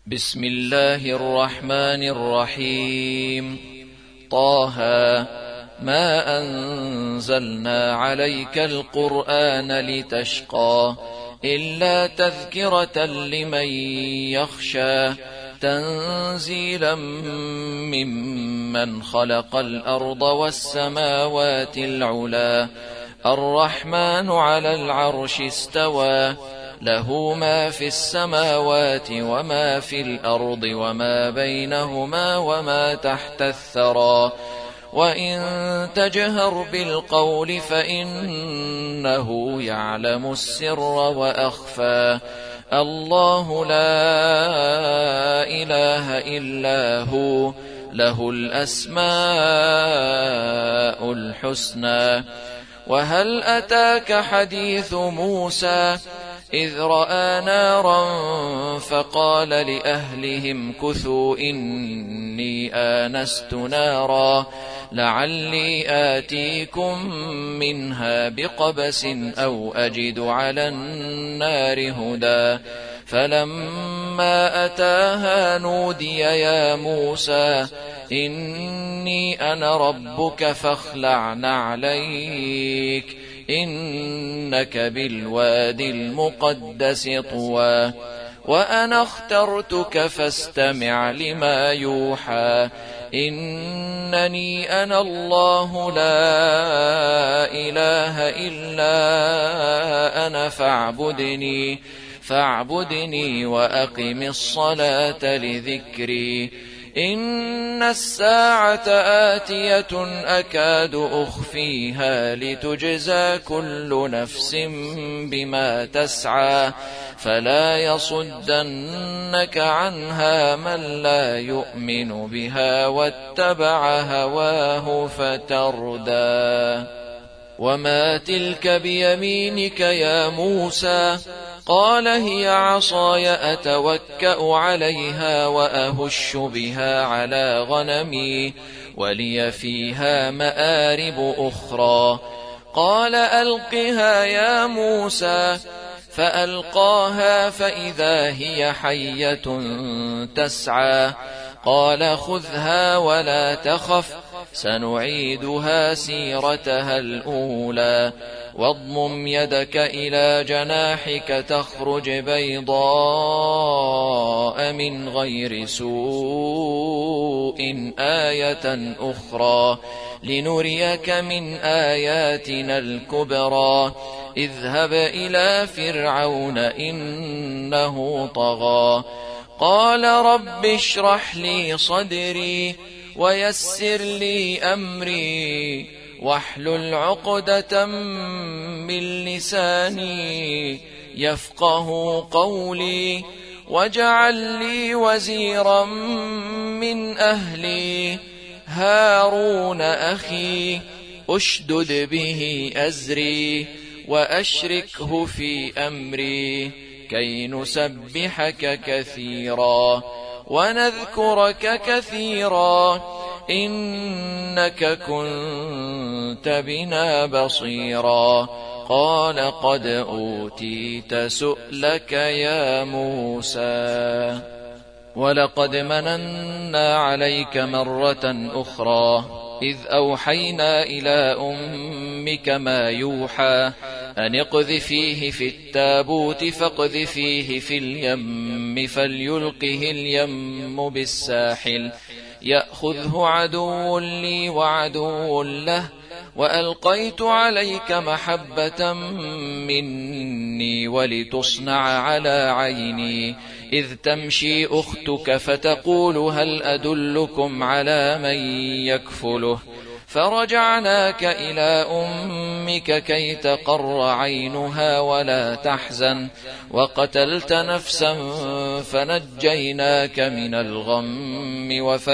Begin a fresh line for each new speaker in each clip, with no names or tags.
بسم الله الرحمن الرحيم. طه ما أنزلنا عليك القرآن لتشقى إلا تذكرة لمن يخشى تنزيلا ممن خلق الأرض والسماوات العلا الرحمن على العرش استوى له ما في السماوات وما في الأرض وما بينهما وما تحت الثرى وإن تجهر بالقول فإنه يعلم السر وأخفى الله لا إله إلا هو له الأسماء الحسنى. وهل أتاك حديث موسى إذ رأى نارا فقال لأهلهم كثوا إني آنست نارا لعلي آتيكم منها بقبس أو أجد على النار هدى فلما أتاها نودي يا موسى إني أنا ربك فاخلع نعليك إنك بالواد المقدس طوى وأنا اخترتك فاستمع لما يوحى إنني أنا الله لا إله إلا أنا فاعبدني وأقم الصلاة لذكري إن الساعة آتية أكاد أخفيها لتجزى كل نفس بما تسعى فلا يصدنك عنها من لا يؤمن بها واتبع هواه فتردى. وما تلك بيمينك يا موسى قال هي عصاي أتوكأ عليها وأهش بها على غنمي ولي فيها مآرب أخرى قال ألقها يا موسى فألقاها فإذا هي حية تسعى قال خذها ولا تخف سنعيدها سيرتها الأولى واضمم يدك إلى جناحك تخرج بيضاء من غير سوء آية أخرى لنريك من آياتنا الكبرى اذهب إلى فرعون إنه طغى قال رب اشرح لي صدري ويسر لي أمري واحلل عقدة من لساني يفقه قولي واجعل لي وزيرا من أهلي هارون أخي أشدد به أزري وأشركه في أمري كي نسبحك كثيرا ونذكرك كثيرا إنك كنت بنا بصيرا قال قد أوتيت سؤلك يا موسى ولقد مننا عليك مرة أخرى إذ أوحينا إلى أمك ما يوحى أن اقذفيه في التابوت فاقذفيه في اليم فليلقه اليم بالساحل يأخذه عدو لي وعدو له وألقيت عليك محبة مني ولتصنع على عيني إذ تمشي أختك فتقول هل أدلكم على من يكفله فرجعناك إلى أمك كي تقر عينها ولا تحزن وقتلت نفسا فنجيناك من الغم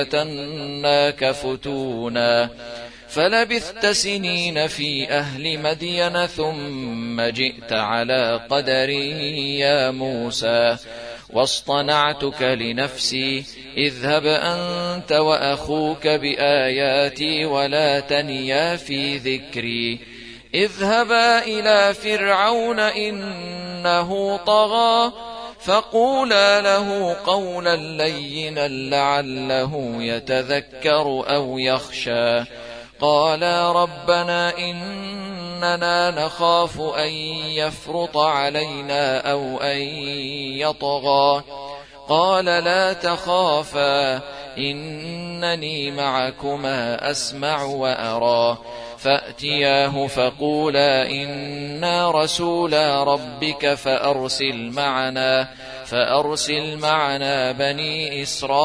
وفتناك فتونا فلبثت سنين في أهل مدين ثم جئت على قدر يا موسى واصطنعتك لنفسي اذهب أنت وأخوك بآياتي ولا تنيا في ذكري اذهبا إلى فرعون إنه طغى فقولا له قولا لينا لعله يتذكر أو يخشى. قالا ربنا إننا نخاف أن يفرط علينا أو أن يطغى. قال لا تخافا إنني معكما أسمع وأرى. فأتياه فقولا إنا رسولا ربك فأرسل معنا بني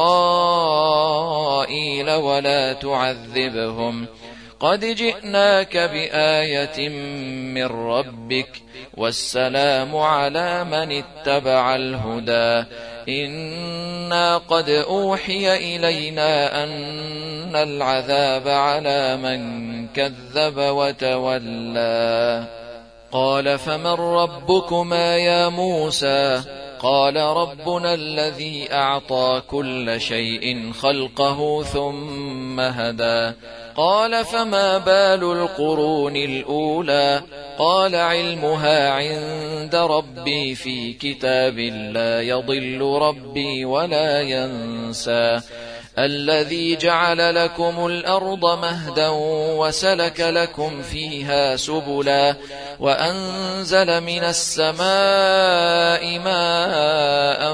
إسرائيل ولا تعذبهم قد جئناك بآية من ربك والسلام على من اتبع الهدى. إنا قد أوحي إلينا أن العذاب على من كذب وتولى. قال فمن ربكما يا موسى؟ قال ربنا الذي أعطى كل شيء خلقه ثم هدى. قال فما بال القرون الأولى؟ قال علمها عند ربي في كتاب لا يضل ربي ولا ينسى. الذي جعل لكم الأرض مهدا وسلك لكم فيها سبلا وأنزل من السماء ماء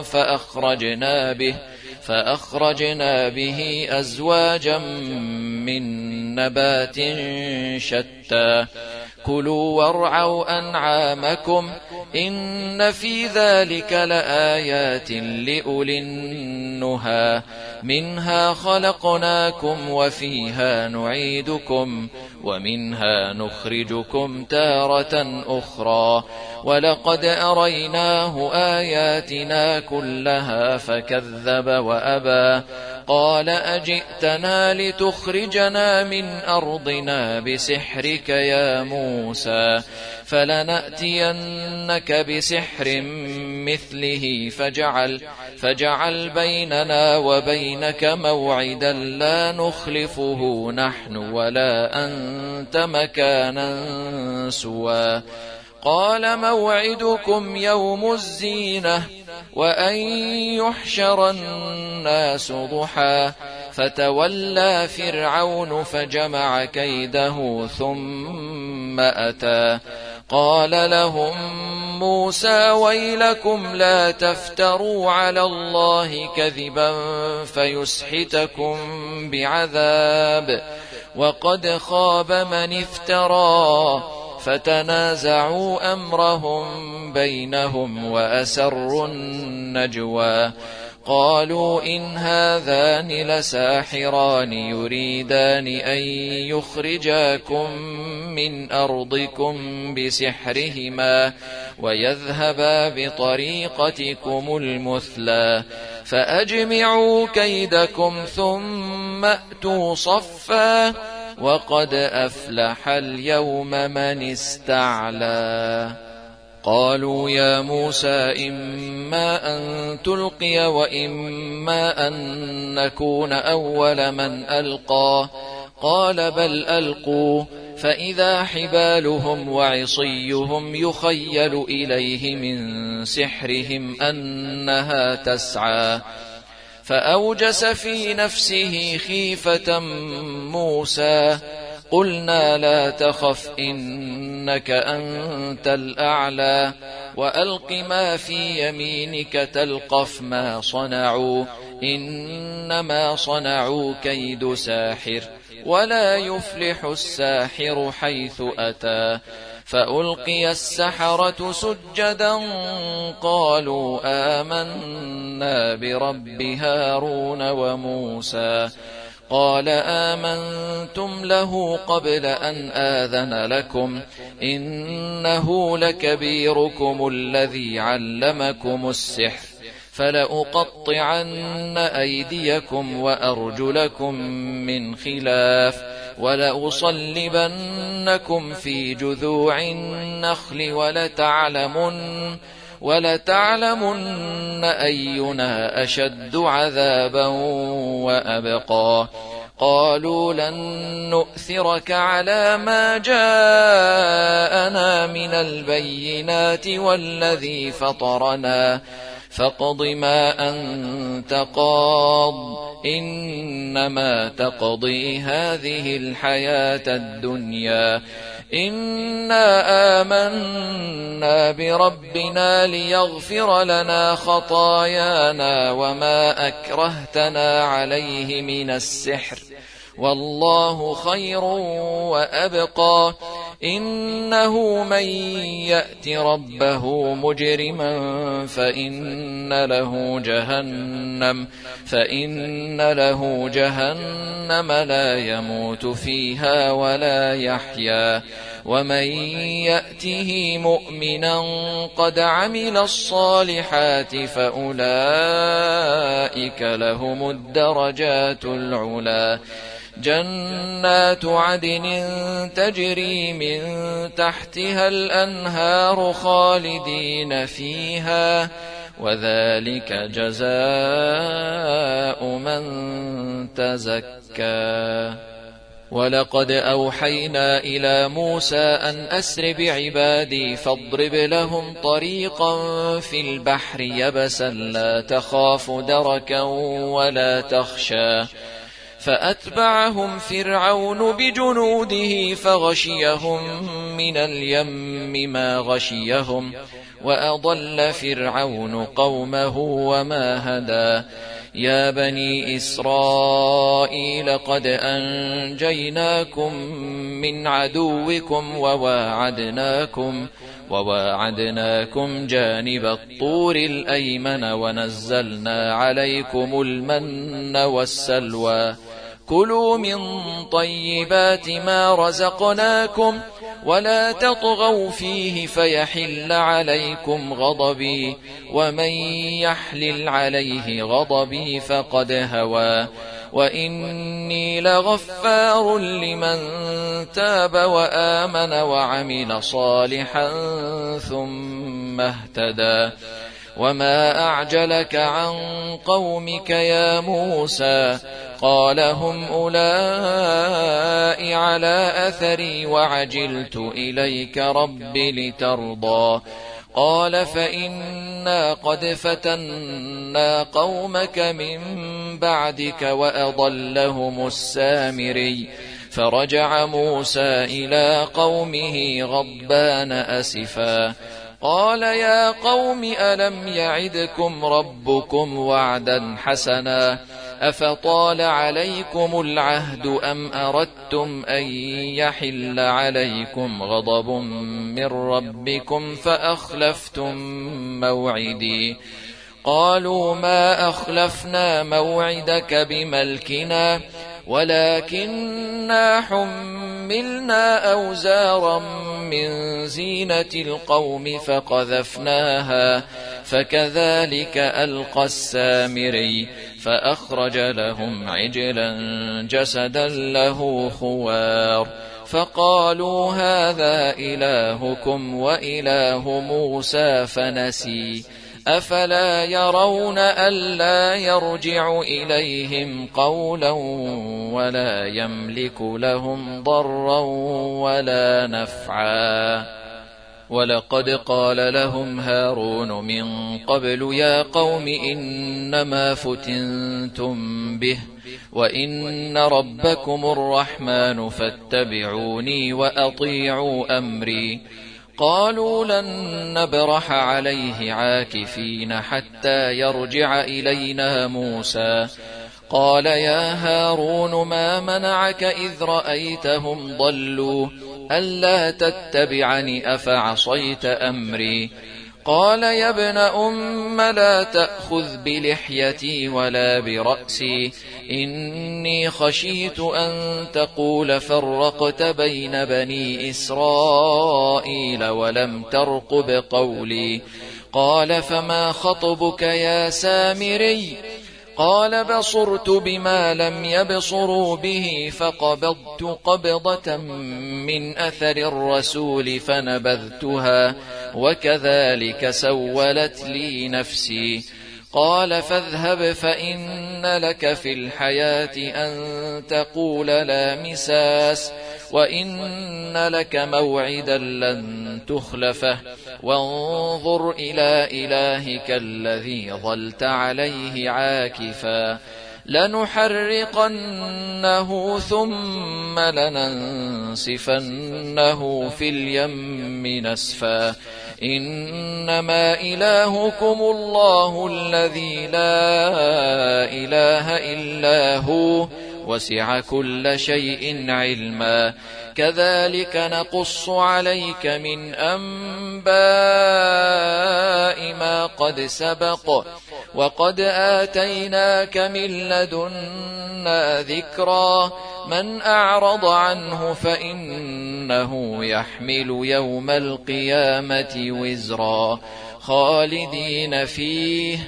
فأخرجنا به أزواجا من نبات شتى. كلوا وارعوا أنعامكم إن في ذلك لآيات لأولي النهى. منها خلقناكم وفيها نعيدكم ومنها نخرجكم تارة أخرى. ولقد أريناه آياتنا كلها فكذب وأبى. قال أجئتنا لتخرجنا من أرضنا بسحرك يا موسى؟ فلنأتينك بسحر مثله فاجعل بيننا وبينك موعدا لا نخلفه نحن ولا أنت مكانا سوى. قال موعدكم يوم الزينة وأن يحشر الناس ضحى. فتولى فرعون فجمع كيده ثم أتى. قال لهم موسى ويلكم لا تفتروا على الله كذبا فيسحتكم بعذاب وقد خاب من افترى. فتنازعوا أمرهم بينهم وأسروا النجوى. قالوا إن هذان لساحران يريدان أن يخرجاكم من أرضكم بسحرهما ويذهبا بطريقتكم المثلى. فأجمعوا كيدكم ثم أتوا صفا وقد أفلح اليوم من استعلى. قالوا يا موسى إما أن تلقي وإما أن نكون أول من ألقى. قال بل ألقوا. فإذا حبالهم وعصيهم يخيل إليه من سحرهم أنها تسعى. فأوجس في نفسه خيفة موسى. قلنا لا تخف إنك أنت الأعلى وألق ما في يمينك تلقف ما صنعوا إنما صنعوا كيد ساحر ولا يفلح الساحر حيث أتى. فألقي السحرة سجدا قالوا آمنا برب هارون وموسى. قال آمنتم له قبل أن آذن لكم إنه لكبيركم الذي علمكم السحر فلأقطعن أيديكم وأرجلكم من خلاف ولأصلبنكم في جذوع النخل ولتعلمن أينا أشد عذابا وأبقى. قالوا لن نؤثرك على ما جاءنا من البينات والذي فطرنا فاقض ما أنت قاض إنما تقضي هذه الحياة الدنيا إنا آمنا بربنا ليغفر لنا خطايانا وما أكرهتنا عليه من السحر والله خير وأبقى إنه من يأت ربه مجرما فإن له جهنم لا يموت فيها ولا يحيا ومن يأته مؤمنا قد عمل الصالحات فأولئك لهم الدرجات العلى جنات عدن تجري من تحتها الأنهار خالدين فيها وذلك جزاء من تزكى ولقد أوحينا إلى موسى أن أسر بعبادي فاضرب لهم طريقا في البحر يبسا لا تخاف دركا ولا تخشى فأتبعهم فرعون بجنوده فغشيهم من اليم ما غشيهم وأضل فرعون قومه وما هدى يا بني إسرائيل قد أنجيناكم من عدوكم وواعدناكم جانب الطور الأيمن ونزلنا عليكم المن والسلوى كلوا من طيبات ما رزقناكم ولا تطغوا فيه فيحل عليكم غضبي ومن يحلل عليه غضبي فقد هوى وإني لغفار لمن تاب وآمن وعمل صالحا ثم اهتدى وما أعجلك عن قومك يا موسى قال هم أولئك على أثري وعجلت إليك رب لترضى قال فإنا قد فتنا قومك من بعدك وأضلهم السامري فرجع موسى إلى قومه غضبان أسفا قال يا قوم ألم يعدكم ربكم وعدا حسنا أفطال عليكم العهد أم أردتم أن يحل عليكم غضب من ربكم فأخلفتم موعدي قالوا ما أخلفنا موعدك بملكنا ولكننا حملنا أوزارا من زينة القوم فقذفناها فكذلك ألقى السامري فأخرج لهم عجلا جسدا له خوار فقالوا هذا إلهكم وإله موسى فنسي أفلا يرون ألا يرجع إليهم قولا ولا يملك لهم ضرا ولا نفعا ولقد قال لهم هارون من قبل يا قوم إنما فتنتم به وإن ربكم الرحمن فاتبعوني وأطيعوا أمري قالوا لن نبرح عليه عاكفين حتى يرجع إلينا موسى قال يا هارون ما منعك إذ رأيتهم ضلوا ألا تتبعني أفعصيت أمري قال يا ابن أم لا تأخذ بلحيتي ولا برأسي إني خشيت أن تقول فرقت بين بني إسرائيل ولم ترقب قولي قال فما خطبك يا سامري قال بصرت بما لم يبصروا به فقبضت قبضة من أثر الرسول فنبذتها وكذلك سولت لي نفسي قال فاذهب فإن لك في الحياة أن تقول لا مساس وإن لك موعدا لن تخلفه وانظر إلى إلهك الذي ظلت عليه عاكفا لنحرقنه ثم لننسفنه في اليم نسفا إنما إلهكم الله الذي لا إله إلا هو وسع كل شيء علما كذلك نقص عليك من أنباء ما قد سبق وقد آتيناك من لدنا ذكرا من أعرض عنه فإنه يحمل يوم القيامة وزرا خالدين فيه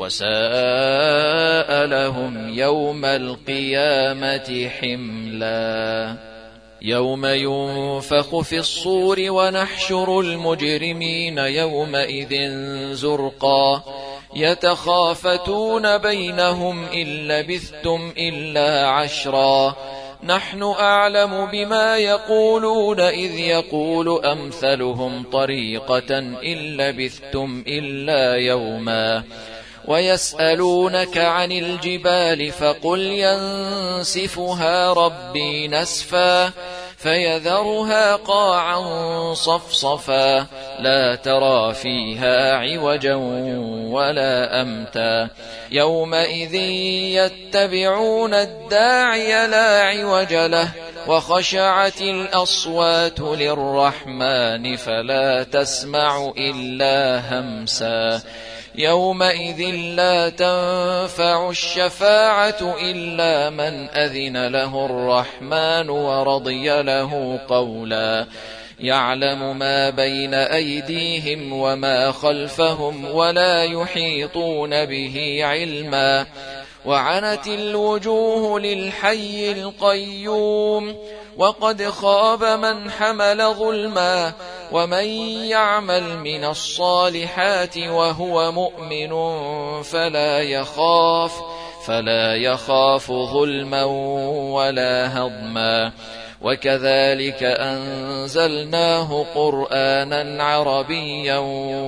وساء لهم يوم القيامة حملا يوم ينفخ في الصور ونحشر المجرمين يومئذ زرقا يتخافتون بينهم إن لبثتم إلا عشرا نحن أعلم بما يقولون إذ يقول أمثلهم طريقة إن لبثتم إلا يوما ويسألونك عن الجبال فقل ينسفها ربي نسفا فيذرها قاعا صفصفا لا ترى فيها عوجا ولا أمتا يومئذ يتبعون الداعي لا عوج له وخشعت الأصوات للرحمن فلا تسمع إلا همسا يومئذ لا تنفع الشفاعة إلا من أذن له الرحمن ورضي له قولا يعلم ما بين أيديهم وما خلفهم ولا يحيطون به علما وعنت الوجوه للحي القيوم وقد خاب من حمل ظلما ومن يعمل من الصالحات وهو مؤمن فلا يخاف ظلما ولا هضما وكذلك أنزلناه قرآنا عربيا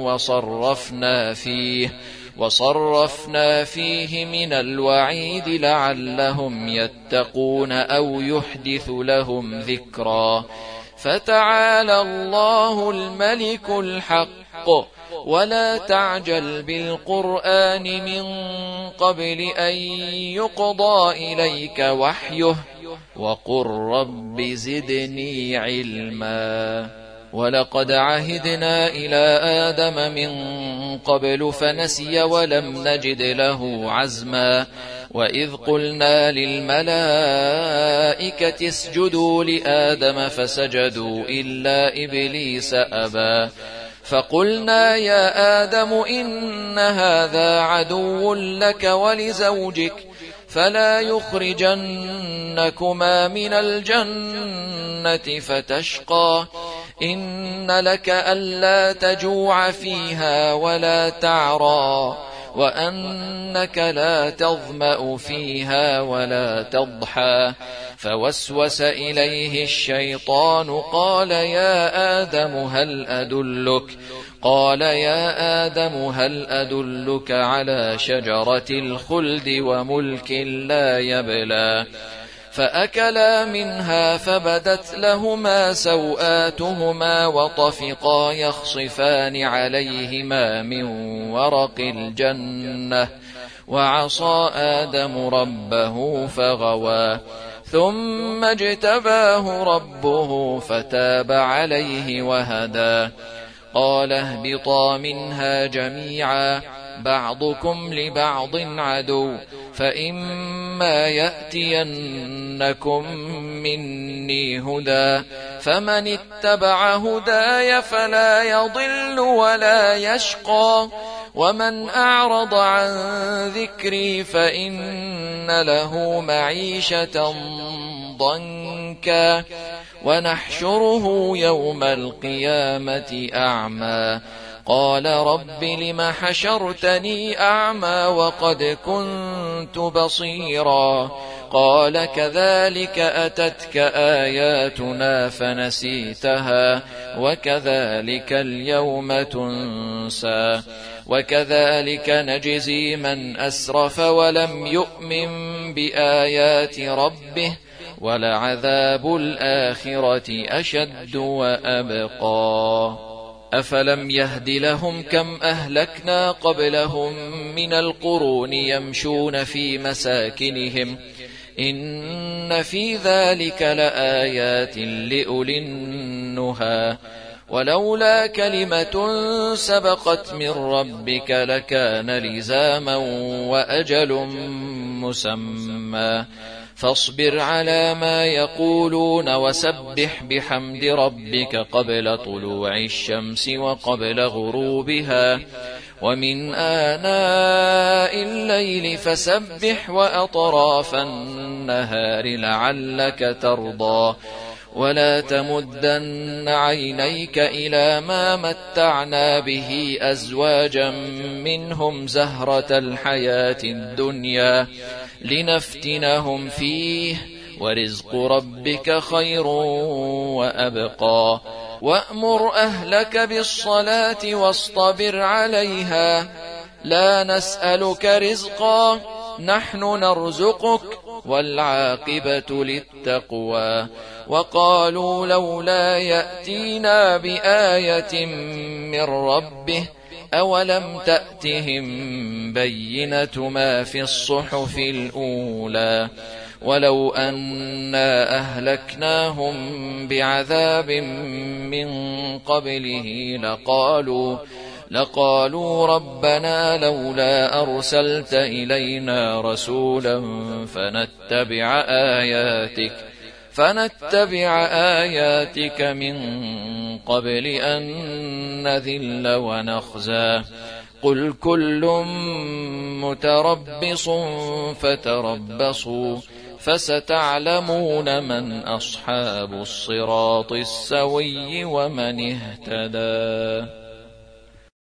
وصرفنا فيه من الوعيد لعلهم يتقون أو يحدث لهم ذكرا فتعالى الله الملك الحق ولا تعجل بالقرآن من قبل أن يقضى إليك وحيه وقل رب زدني علما ولقد عهدنا إلى آدم من قبل فنسي ولم نجد له عزما وإذ قلنا للملائكة اسجدوا لآدم فسجدوا إلا إبليس أبى فقلنا يا آدم إن هذا عدو لك ولزوجك فلا يخرجنكما من الجنة فتشقى إن لك ألا تجوع فيها ولا تعرى وأنك لا تظمأ فيها ولا تضحى فوسوس إليه الشيطان قال يا آدم هل أدلك على شجرة الخلد وملك لا يبلى فأكلا منها فبدت لهما سوآتهما وطفقا يخصفان عليهما من ورق الجنة وعصى آدم ربه فغوى ثم اجتباه ربه فتاب عليه وهدى قال اهبطا منها جميعا بعضكم لبعض عدو فإما يأتينكم مني هدى فمن اتبع هداي فلا يضل ولا يشقى ومن أعرض عن ذكري فإن له معيشة ضنكا ونحشره يوم القيامة أعمى قال رب لم حشرتني أعمى وقد كنت بصيرا قال كذلك أتتك آياتنا فنسيتها وكذلك اليوم تنسى وكذلك نجزي من أسرف ولم يؤمن بآيات ربه ولعذاب الآخرة أشد وأبقى أفلم يهد لهم كم أهلكنا قبلهم من القرون يمشون في مساكنهم إن في ذلك لآيات لأولي النهى ولولا كلمة سبقت من ربك لكان لزاما وأجل مسمى فاصبر على ما يقولون وسبح بحمد ربك قبل طلوع الشمس وقبل غروبها ومن آناء الليل فسبح وأطراف النهار لعلك ترضى ولا تمدن عينيك إلى ما متعنا به أزواجا منهم زهرة الحياة الدنيا لنفتنهم فيه ورزق ربك خير وأبقى وأمر أهلك بالصلاة واصطبر عليها لا نسألك رزقا نحن نرزقك والعاقبة للتقوى وقالوا لولا يأتينا بآية من ربه أولم تأتهم بينة ما في الصحف الأولى ولو أنا أهلكناهم بعذاب من قبله لقالوا ربنا لولا أرسلت إلينا رسولا فنتبع آياتك من قبل أن نذل ونخزى قل كل متربص فتربصوا فستعلمون من أصحاب الصراط السوي ومن اهتدى.